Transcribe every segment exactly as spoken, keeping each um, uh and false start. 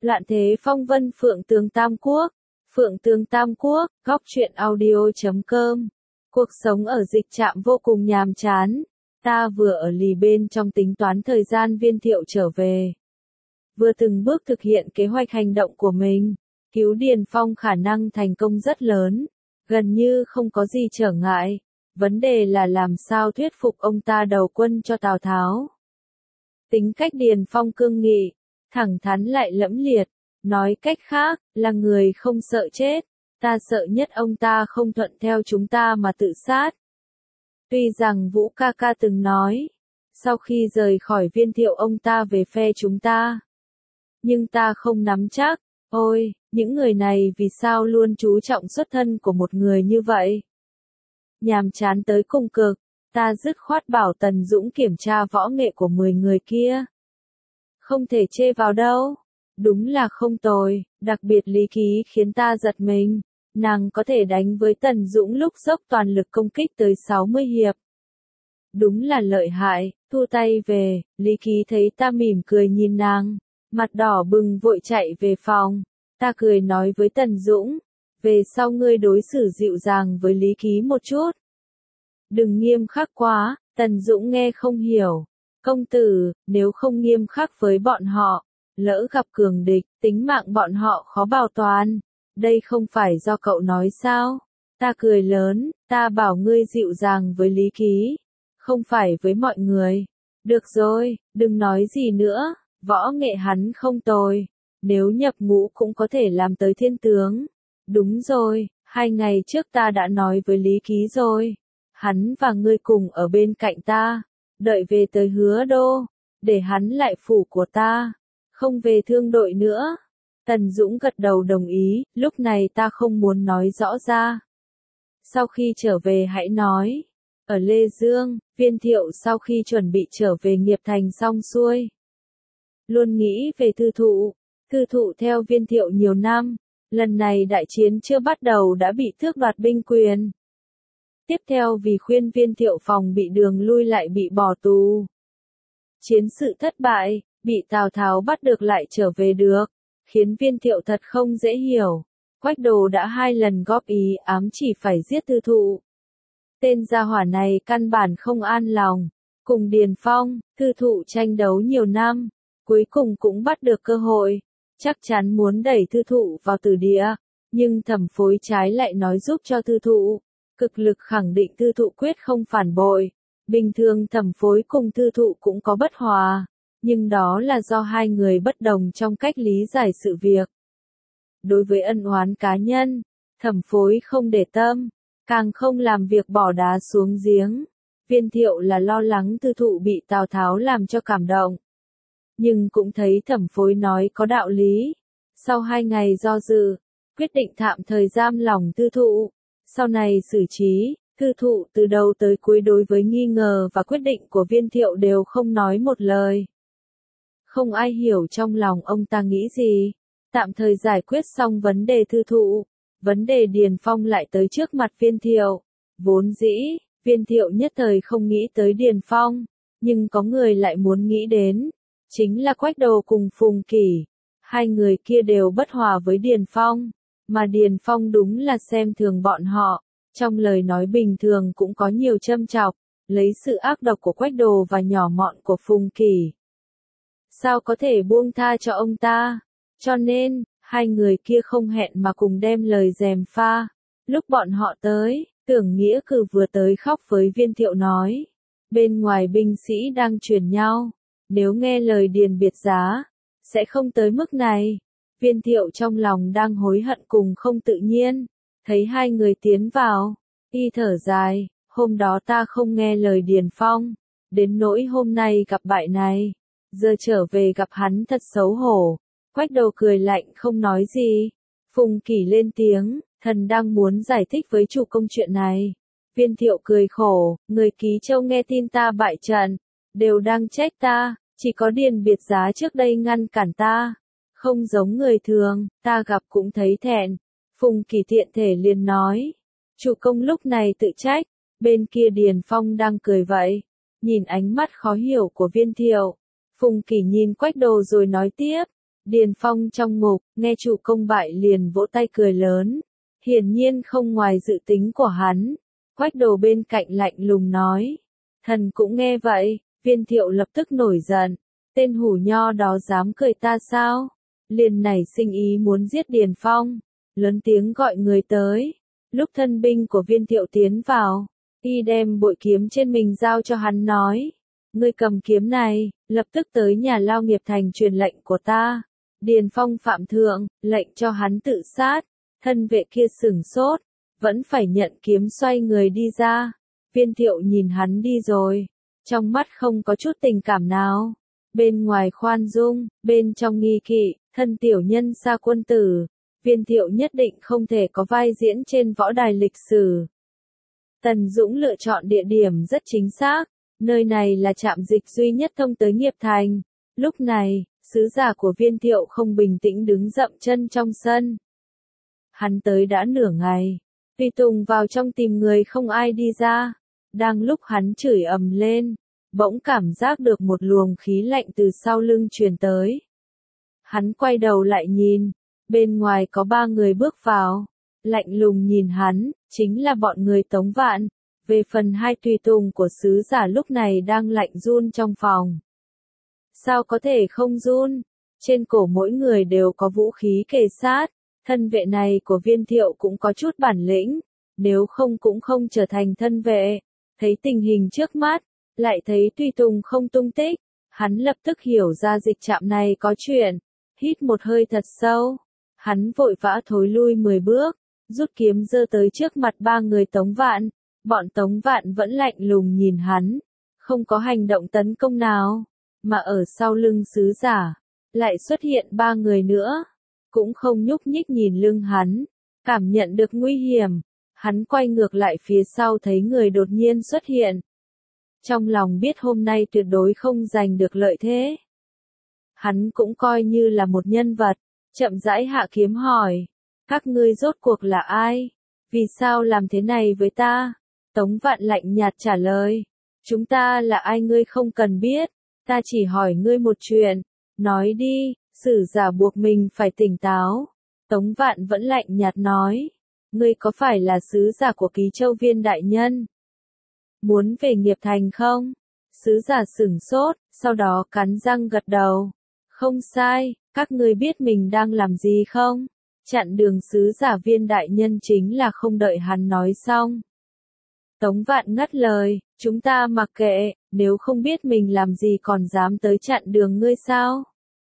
Loạn thế phong vân Phượng Tường Tam Quốc. Phượng Tường Tam Quốc, góc truyện audio chấm com. Cuộc sống ở dịch trạm vô cùng nhàm chán. Ta vừa ở lì bên trong tính toán thời gian Viên Thiệu trở về. Vừa từng bước thực hiện kế hoạch hành động của mình. Cứu Điền Phong khả năng thành công rất lớn. Gần như không có gì trở ngại. Vấn đề là làm sao thuyết phục ông ta đầu quân cho Tào Tháo. Tính cách Điền Phong cương nghị, thẳng thắn lại lẫm liệt. Nói cách khác, là người không sợ chết. Ta sợ nhất ông ta không thuận theo chúng ta mà tự sát. Tuy rằng Vũ ca ca từng nói, sau khi rời khỏi Viên Thiệu ông ta về phe chúng ta. Nhưng ta không nắm chắc. Ôi, những người này vì sao luôn chú trọng xuất thân của một người như vậy? Nhàm chán tới cùng cực, ta dứt khoát bảo Tần Dũng kiểm tra võ nghệ của mười người kia. Không thể chê vào đâu. Đúng là không tồi, đặc biệt Lý Ký khiến ta giật mình. Nàng có thể đánh với Tần Dũng lúc dốc toàn lực công kích tới sáu mươi hiệp. Đúng là lợi hại, thu tay về, Lý Ký thấy ta mỉm cười nhìn nàng. Mặt đỏ bừng vội chạy về phòng. Ta cười nói với Tần Dũng. Về sau ngươi đối xử dịu dàng với Lý Ký một chút. Đừng nghiêm khắc quá, Tần Dũng nghe không hiểu. Công tử, nếu không nghiêm khắc với bọn họ, lỡ gặp cường địch, tính mạng bọn họ khó bảo toàn. Đây không phải do cậu nói sao? Ta cười lớn, ta bảo ngươi dịu dàng với Lý Ký, không phải với mọi người. Được rồi, đừng nói gì nữa, võ nghệ hắn không tồi. Nếu nhập ngũ cũng có thể làm tới thiên tướng. Đúng rồi, hai ngày trước ta đã nói với Lý Ký rồi. Hắn và ngươi cùng ở bên cạnh ta. Đợi về tới Hứa Đô, để hắn lại phủ của ta. Không về thương đội nữa. Tần Dũng gật đầu đồng ý, lúc này ta không muốn nói rõ ra. Sau khi trở về hãy nói. Ở Lê Dương, Viên Thiệu sau khi chuẩn bị trở về Nghiệp Thành xong xuôi. Luôn nghĩ về Thư Thụ. Thư Thụ theo Viên Thiệu nhiều năm. Lần này đại chiến chưa bắt đầu đã bị tước đoạt binh quyền. Tiếp theo vì khuyên Viên Thiệu phòng bị đường lui lại bị bỏ tù. Chiến sự thất bại, bị Tào Tháo bắt được lại trở về được, khiến Viên Thiệu thật không dễ hiểu. Quách Đồ đã hai lần góp ý ám chỉ phải giết Thư Thụ. Tên gia hỏa này căn bản không an lòng. Cùng Điền Phong, Thư Thụ tranh đấu nhiều năm, cuối cùng cũng bắt được cơ hội. Chắc chắn muốn đẩy Thư Thụ vào tử địa, nhưng Thẩm Phối trái lại nói giúp cho Thư Thụ. Cực lực khẳng định Thư Thụ quyết không phản bội. Bình thường Thẩm Phối cùng Thư Thụ cũng có bất hòa, nhưng đó là do hai người bất đồng trong cách lý giải sự việc. Đối với ân oán cá nhân, Thẩm Phối không để tâm, càng không làm việc bỏ đá xuống giếng. Viên Thiệu là lo lắng Thư Thụ bị Tào Tháo làm cho cảm động. Nhưng cũng thấy Thẩm Phối nói có đạo lý. Sau hai ngày do dự, quyết định tạm thời giam lỏng Thư Thụ. Sau này xử trí, Thư Thụ từ đầu tới cuối đối với nghi ngờ và quyết định của Viên Thiệu đều không nói một lời. Không ai hiểu trong lòng ông ta nghĩ gì. Tạm thời giải quyết xong vấn đề Thư Thụ. Vấn đề Điền Phong lại tới trước mặt Viên Thiệu. Vốn dĩ, Viên Thiệu nhất thời không nghĩ tới Điền Phong. Nhưng có người lại muốn nghĩ đến. Chính là Quách Đồ cùng Phùng Kỷ. Hai người kia đều bất hòa với Điền Phong. Mà Điền Phong đúng là xem thường bọn họ. Trong lời nói bình thường cũng có nhiều châm chọc. Lấy sự ác độc của Quách Đồ và nhỏ mọn của Phùng Kỷ. Sao có thể buông tha cho ông ta? Cho nên, hai người kia không hẹn mà cùng đem lời gièm pha. Lúc bọn họ tới, Tưởng Nghĩa Cử vừa tới khóc với Viên Thiệu nói. Bên ngoài binh sĩ đang truyền nhau. Nếu nghe lời Điền biệt giá, sẽ không tới mức này. Viên Thiệu trong lòng đang hối hận cùng không tự nhiên. Thấy hai người tiến vào, y thở dài. Hôm đó ta không nghe lời Điền Phong. Đến nỗi hôm nay gặp bại này. Giờ trở về gặp hắn thật xấu hổ. Quách Đồ cười lạnh không nói gì. Phùng Kỷ lên tiếng, thần đang muốn giải thích với chủ công chuyện này. Viên Thiệu cười khổ, người Ký Châu nghe tin ta bại trận, đều đang trách ta, chỉ có Điền biệt giá trước đây ngăn cản ta. Không giống người thường, ta gặp cũng thấy thẹn. Phùng Kỷ tiện thể liền nói. Chủ công lúc này tự trách, bên kia Điền Phong đang cười vậy. Nhìn ánh mắt khó hiểu của Viên Thiệu. Phùng Kỷ nhìn Quách Đồ rồi nói tiếp, Điền Phong trong ngục, nghe chủ công bại liền vỗ tay cười lớn. Hiển nhiên không ngoài dự tính của hắn. Quách Đồ bên cạnh lạnh lùng nói. Thần cũng nghe vậy, Viên Thiệu lập tức nổi giận. Tên hủ nho đó dám cười ta sao? Liền nảy sinh ý muốn giết Điền Phong. Lớn tiếng gọi người tới. Lúc thân binh của Viên Thiệu tiến vào, y đem bội kiếm trên mình giao cho hắn nói. Ngươi cầm kiếm này, lập tức tới nhà Lao Nghiệp Thành truyền lệnh của ta. Điền Phong phạm thượng, lệnh cho hắn tự sát. Thân vệ kia sửng sốt, vẫn phải nhận kiếm xoay người đi ra. Viên Thiệu nhìn hắn đi rồi, trong mắt không có chút tình cảm nào. Bên ngoài khoan dung, bên trong nghi kỵ, thân tiểu nhân xa quân tử. Viên Thiệu nhất định không thể có vai diễn trên võ đài lịch sử. Tần Dũng lựa chọn địa điểm rất chính xác, nơi này là trạm dịch duy nhất thông tới Nghiệp Thành. Lúc này, sứ giả của Viên Thiệu không bình tĩnh đứng dậm chân trong sân. Hắn tới đã nửa ngày, tùy tùng vào trong tìm người không ai đi ra. Đang lúc hắn chửi ầm lên, bỗng cảm giác được một luồng khí lạnh từ sau lưng truyền tới. Hắn quay đầu lại nhìn, bên ngoài có ba người bước vào, lạnh lùng nhìn hắn, chính là bọn người Tống Vạn. Về phần hai tùy tùng của sứ giả lúc này đang lạnh run trong phòng. Sao có thể không run? Trên cổ mỗi người đều có vũ khí kề sát, thân vệ này của Viên Thiệu cũng có chút bản lĩnh, nếu không cũng không trở thành thân vệ. Thấy tình hình trước mắt, lại thấy tùy tùng không tung tích, hắn lập tức hiểu ra dịch trạm này có chuyện, hít một hơi thật sâu, hắn vội vã thối lui mười bước, rút kiếm giơ tới trước mặt ba người Tống Vạn, bọn Tống Vạn vẫn lạnh lùng nhìn hắn, không có hành động tấn công nào, mà ở sau lưng sứ giả, lại xuất hiện ba người nữa, cũng không nhúc nhích nhìn lưng hắn, cảm nhận được nguy hiểm. Hắn quay ngược lại phía sau thấy người đột nhiên xuất hiện. Trong lòng biết hôm nay tuyệt đối không giành được lợi thế. Hắn cũng coi như là một nhân vật, chậm rãi hạ kiếm hỏi. Các ngươi rốt cuộc là ai? Vì sao làm thế này với ta? Tống Vạn lạnh nhạt trả lời. Chúng ta là ai ngươi không cần biết, ta chỉ hỏi ngươi một chuyện. Nói đi, sử giả buộc mình phải tỉnh táo. Tống Vạn vẫn lạnh nhạt nói. Ngươi có phải là sứ giả của Ký Châu Viên đại nhân? Muốn về Nghiệp Thành không? Sứ giả sửng sốt, sau đó cắn răng gật đầu. Không sai, các ngươi biết mình đang làm gì không? Chặn đường sứ giả Viên đại nhân chính là không đợi hắn nói xong. Tống Vạn ngắt lời, chúng ta mặc kệ, nếu không biết mình làm gì còn dám tới chặn đường ngươi sao?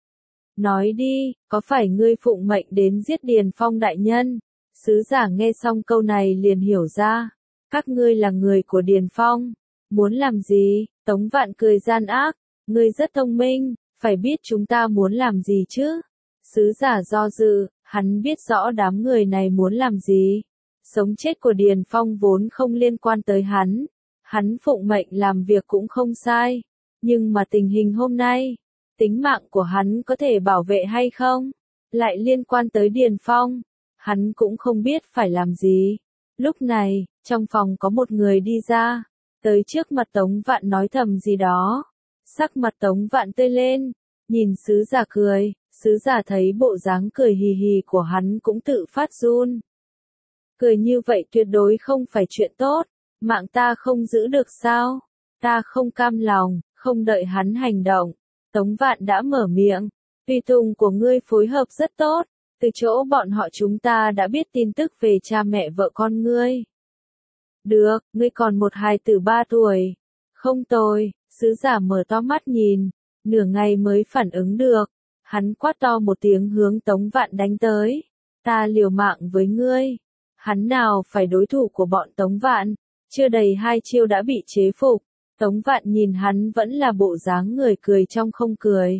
Nói đi, có phải ngươi phụng mệnh đến giết Điền Phong đại nhân? Sứ giả nghe xong câu này liền hiểu ra. Các ngươi là người của Điền Phong. Muốn làm gì? Tống Vạn cười gian ác. Ngươi rất thông minh, phải biết chúng ta muốn làm gì chứ? Sứ giả do dự, hắn biết rõ đám người này muốn làm gì. Sống chết của Điền Phong vốn không liên quan tới hắn. Hắn phụng mệnh làm việc cũng không sai. Nhưng mà tình hình hôm nay, tính mạng của hắn có thể bảo vệ hay không? Lại liên quan tới Điền Phong. Hắn cũng không biết phải làm gì. Lúc này, trong phòng có một người đi ra, tới trước mặt Tống Vạn nói thầm gì đó. Sắc mặt Tống Vạn tươi lên, nhìn sứ giả cười, sứ giả thấy bộ dáng cười hì hì của hắn cũng tự phát run. Cười như vậy tuyệt đối không phải chuyện tốt, mạng ta không giữ được sao? Ta không cam lòng, không đợi hắn hành động. Tống Vạn đã mở miệng, tùy tùng của ngươi phối hợp rất tốt. Từ chỗ bọn họ chúng ta đã biết tin tức về cha mẹ vợ con ngươi. Được, ngươi còn một hài tử ba tuổi. Không tồi, sứ giả mở to mắt nhìn, nửa ngày mới phản ứng được. Hắn quát to một tiếng hướng Tống Vạn đánh tới. Ta liều mạng với ngươi. Hắn nào phải đối thủ của bọn Tống Vạn, chưa đầy hai chiêu đã bị chế phục. Tống Vạn nhìn hắn vẫn là bộ dáng người cười trong không cười.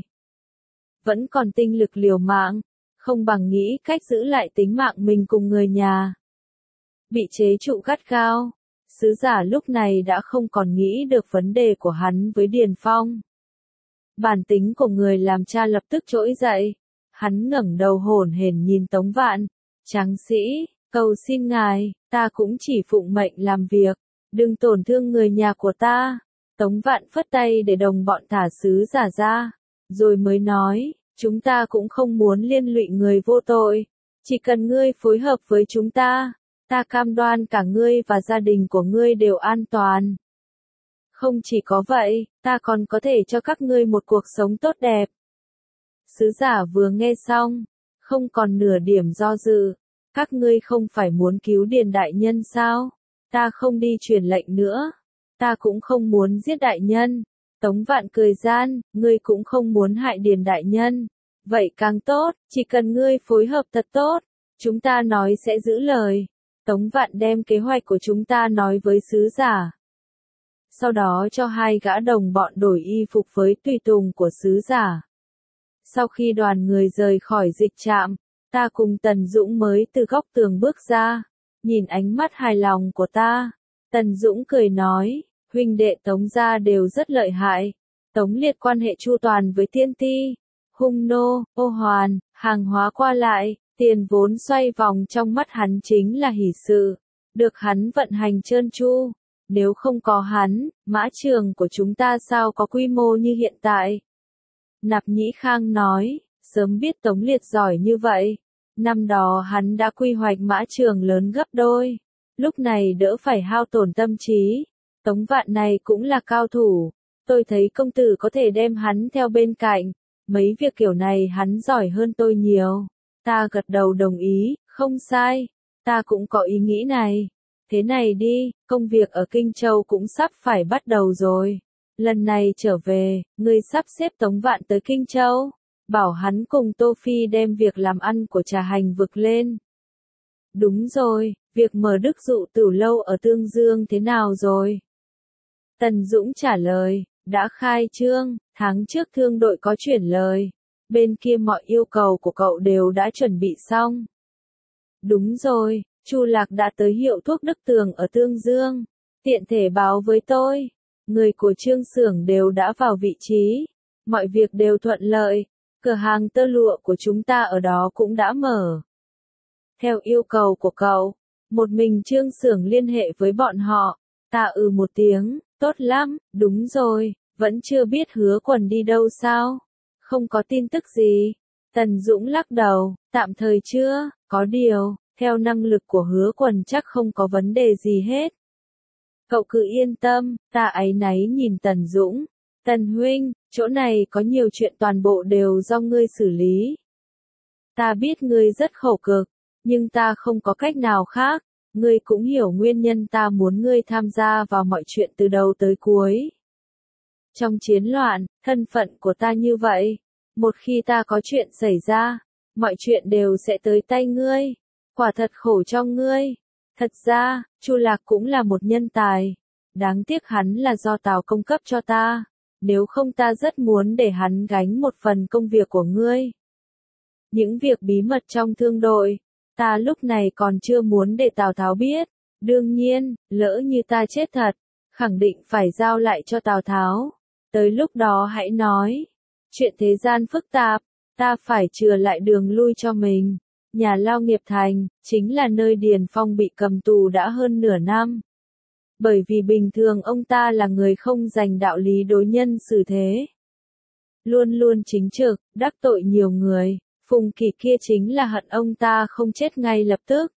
Vẫn còn tinh lực liều mạng. Không bằng nghĩ cách giữ lại tính mạng mình cùng người nhà. Bị chế trụ gắt gao, sứ giả lúc này đã không còn nghĩ được vấn đề của hắn với Điền Phong. Bản tính của người làm cha lập tức trỗi dậy, hắn ngẩng đầu hổn hển nhìn Tống Vạn, tráng sĩ, cầu xin ngài, ta cũng chỉ phụng mệnh làm việc, đừng tổn thương người nhà của ta. Tống Vạn phất tay để đồng bọn thả sứ giả ra, rồi mới nói, Chúng ta cũng không muốn liên lụy người vô tội. Chỉ cần ngươi phối hợp với chúng ta, ta cam đoan cả ngươi và gia đình của ngươi đều an toàn. Không chỉ có vậy, ta còn có thể cho các ngươi một cuộc sống tốt đẹp. Sứ giả vừa nghe xong, không còn nửa điểm do dự. Các ngươi không phải muốn cứu Điền đại nhân sao? Ta không đi truyền lệnh nữa. Ta cũng không muốn giết đại nhân. Tống Vạn cười gian, ngươi cũng không muốn hại Điền đại nhân. Vậy càng tốt, chỉ cần ngươi phối hợp thật tốt, chúng ta nói sẽ giữ lời. Tống Vạn đem kế hoạch của chúng ta nói với sứ giả. Sau đó cho hai gã đồng bọn đổi y phục với tùy tùng của sứ giả. Sau khi đoàn người rời khỏi dịch trạm, ta cùng Tần Dũng mới từ góc tường bước ra, nhìn ánh mắt hài lòng của ta. Tần Dũng cười nói, huynh đệ Tống gia đều rất lợi hại. Tống Liệt quan hệ chu toàn với Tiên Ti, Hung Nô, Ô Hoàn, hàng hóa qua lại, tiền vốn xoay vòng trong mắt hắn chính là hỷ sự, được hắn vận hành trơn tru. Nếu không có hắn, mã trường của chúng ta sao có quy mô như hiện tại? Nạp Nhĩ Khang nói, sớm biết Tống Liệt giỏi như vậy. Năm đó hắn đã quy hoạch mã trường lớn gấp đôi. Lúc này đỡ phải hao tổn tâm trí. Tống Vạn này cũng là cao thủ. Tôi thấy công tử có thể đem hắn theo bên cạnh. Mấy việc kiểu này hắn giỏi hơn tôi nhiều. Ta gật đầu đồng ý, không sai. Ta cũng có ý nghĩ này. Thế này đi, công việc ở Kinh Châu cũng sắp phải bắt đầu rồi. Lần này trở về, ngươi sắp xếp Tống Vạn tới Kinh Châu. Bảo hắn cùng Tô Phi đem việc làm ăn của Trà Hành vực lên. Đúng rồi, việc mở Đức Dụ Tửu Lâu ở Tương Dương thế nào rồi? Tần Dũng trả lời, đã khai trương, tháng trước thương đội có chuyển lời. Bên kia mọi yêu cầu của cậu đều đã chuẩn bị xong. Đúng rồi, Chu Lạc đã tới hiệu thuốc Đức Tường ở Tương Dương. Tiện thể báo với tôi, người của Trương xưởng đều đã vào vị trí. Mọi việc đều thuận lợi. Cửa hàng tơ lụa của chúng ta ở đó cũng đã mở. Theo yêu cầu của cậu, một mình Trương xưởng liên hệ với bọn họ. Ta ừ một tiếng, tốt lắm, đúng rồi, vẫn chưa biết Hứa Quần đi đâu sao? Không có tin tức gì. Tần Dũng lắc đầu, tạm thời chưa, có điều, theo năng lực của Hứa Quần chắc không có vấn đề gì hết. Cậu cứ yên tâm, ta áy náy nhìn Tần Dũng. Tần huynh, chỗ này có nhiều chuyện toàn bộ đều do ngươi xử lý. Ta biết ngươi rất khổ cực, nhưng ta không có cách nào khác. Ngươi cũng hiểu nguyên nhân ta muốn ngươi tham gia vào mọi chuyện từ đầu tới cuối. Trong chiến loạn, thân phận của ta như vậy. Một khi ta có chuyện xảy ra, mọi chuyện đều sẽ tới tay ngươi. Quả thật khổ cho ngươi. Thật ra, Chu Lạc cũng là một nhân tài. Đáng tiếc hắn là do Tào Công cấp cho ta. Nếu không ta rất muốn để hắn gánh một phần công việc của ngươi. Những việc bí mật trong thương đội, ta lúc này còn chưa muốn để Tào Tháo biết. Đương nhiên, lỡ như ta chết thật, khẳng định phải giao lại cho Tào Tháo. Tới lúc đó hãy nói. Chuyện thế gian phức tạp, ta phải chừa lại đường lui cho mình. Nhà Lao Nghiệp Thành, chính là nơi Điền Phong bị cầm tù đã hơn nửa năm. Bởi vì bình thường ông ta là người không dành đạo lý đối nhân xử thế. Luôn luôn chính trực, đắc tội nhiều người, Phùng Kỳ kia chính là hận ông ta không chết ngay lập tức.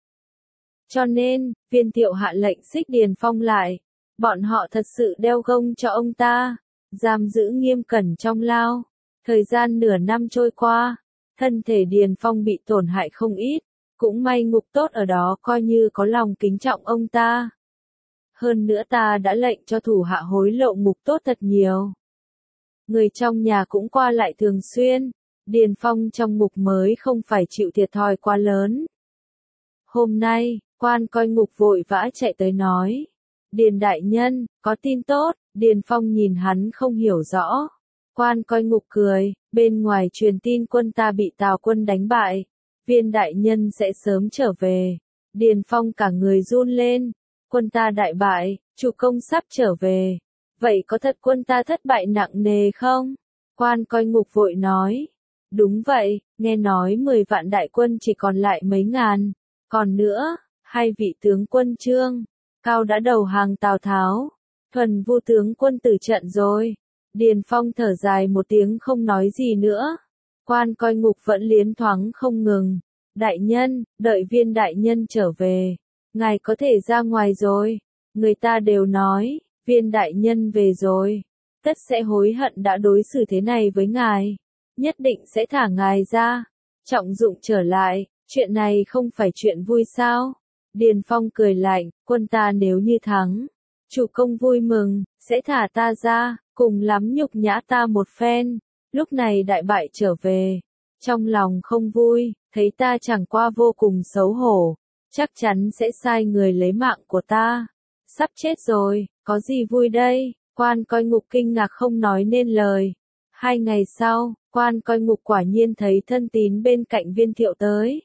Cho nên, Viên Thiệu hạ lệnh xích Điền Phong lại. Bọn họ thật sự đeo gông cho ông ta, giam giữ nghiêm cẩn trong lao. Thời gian nửa năm trôi qua, thân thể Điền Phong bị tổn hại không ít, cũng may ngục tốt ở đó coi như có lòng kính trọng ông ta. Hơn nữa ta đã lệnh cho thủ hạ hối lộ ngục tốt thật nhiều. Người trong nhà cũng qua lại thường xuyên, Điền Phong trong ngục mới không phải chịu thiệt thòi quá lớn. Hôm nay, quan coi ngục vội vã chạy tới nói, Điền đại nhân, có tin tốt. Điền Phong nhìn hắn không hiểu rõ. Quan coi ngục cười, bên ngoài truyền tin quân ta bị Tào quân đánh bại. Viên đại nhân sẽ sớm trở về. Điền Phong cả người run lên. Quân ta đại bại, chủ công sắp trở về. Vậy có thật quân ta thất bại nặng nề không? Quan coi ngục vội nói. Đúng vậy, nghe nói mười vạn đại quân chỉ còn lại mấy ngàn. Còn nữa, hai vị tướng quân Trương, Cao đã đầu hàng Tào Tháo. Thuần Vu tướng quân tử trận rồi. Điền Phong thở dài một tiếng không nói gì nữa. Quan coi ngục vẫn liến thoáng không ngừng. Đại nhân, đợi viên đại nhân trở về. Ngài có thể ra ngoài rồi. Người ta đều nói, viên đại nhân về rồi. Tất sẽ hối hận đã đối xử thế này với ngài. Nhất định sẽ thả ngài ra. Trọng Dụng trở lại, chuyện này không phải chuyện vui sao? Điền Phong cười lạnh, quân ta nếu như thắng. Chủ công vui mừng, sẽ thả ta ra, cùng lắm nhục nhã ta một phen. Lúc này đại bại trở về. Trong lòng không vui, thấy ta chẳng qua vô cùng xấu hổ. Chắc chắn sẽ sai người lấy mạng của ta. Sắp chết rồi, có gì vui đây? Quan coi ngục kinh ngạc không nói nên lời. Hai ngày sau, quan coi ngục quả nhiên thấy thân tín bên cạnh Viên Thiệu tới.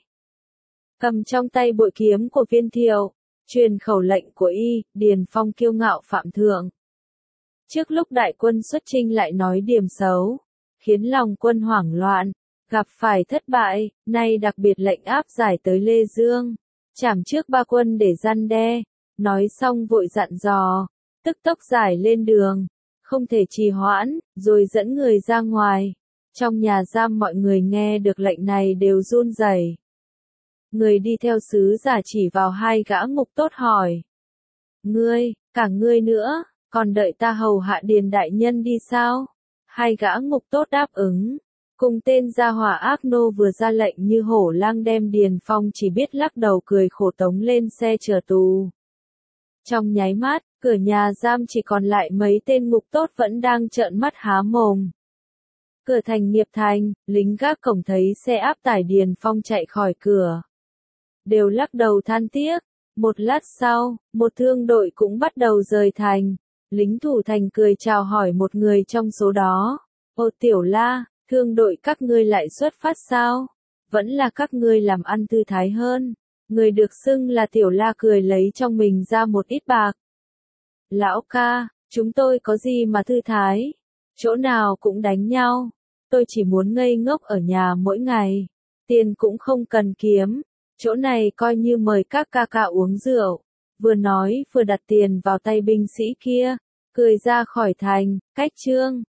Cầm trong tay bội kiếm của Viên Thiệu, truyền khẩu lệnh của y, Điền Phong kiêu ngạo phạm thượng. Trước lúc đại quân xuất chinh lại nói điểm xấu, khiến lòng quân hoảng loạn, gặp phải thất bại, nay đặc biệt lệnh áp giải tới Lê Dương, trảm trước ba quân để răn đe. Nói xong vội dặn dò, tức tốc giải lên đường, không thể trì hoãn, rồi dẫn người ra ngoài. Trong nhà giam mọi người nghe được lệnh này đều run rẩy. Người đi theo sứ giả chỉ vào hai gã ngục tốt hỏi. Ngươi, cả ngươi nữa, còn đợi ta hầu hạ Điền đại nhân đi sao? Hai gã ngục tốt đáp ứng. Cùng tên gia hỏa ác nô vừa ra lệnh như hổ lang đem Điền Phong chỉ biết lắc đầu cười khổ tống lên xe chở tù. Trong nháy mắt, cửa nhà giam chỉ còn lại mấy tên ngục tốt vẫn đang trợn mắt há mồm. Cửa thành Nghiệp Thành, lính gác cổng thấy xe áp tải Điền Phong chạy khỏi cửa. Đều lắc đầu than tiếc. Một lát sau, một thương đội cũng bắt đầu rời thành. Lính thủ thành cười chào hỏi một người trong số đó. Ô Tiểu La, thương đội các ngươi lại xuất phát sao? Vẫn là các ngươi làm ăn thư thái hơn. Người được xưng là Tiểu La cười lấy trong mình ra một ít bạc. Lão ca, chúng tôi có gì mà thư thái? Chỗ nào cũng đánh nhau. Tôi chỉ muốn ngây ngốc ở nhà mỗi ngày. Tiền cũng không cần kiếm. Chỗ này coi như mời các ca ca uống rượu. Vừa nói vừa đặt tiền vào tay binh sĩ kia. Cười ra khỏi thành, cách trương.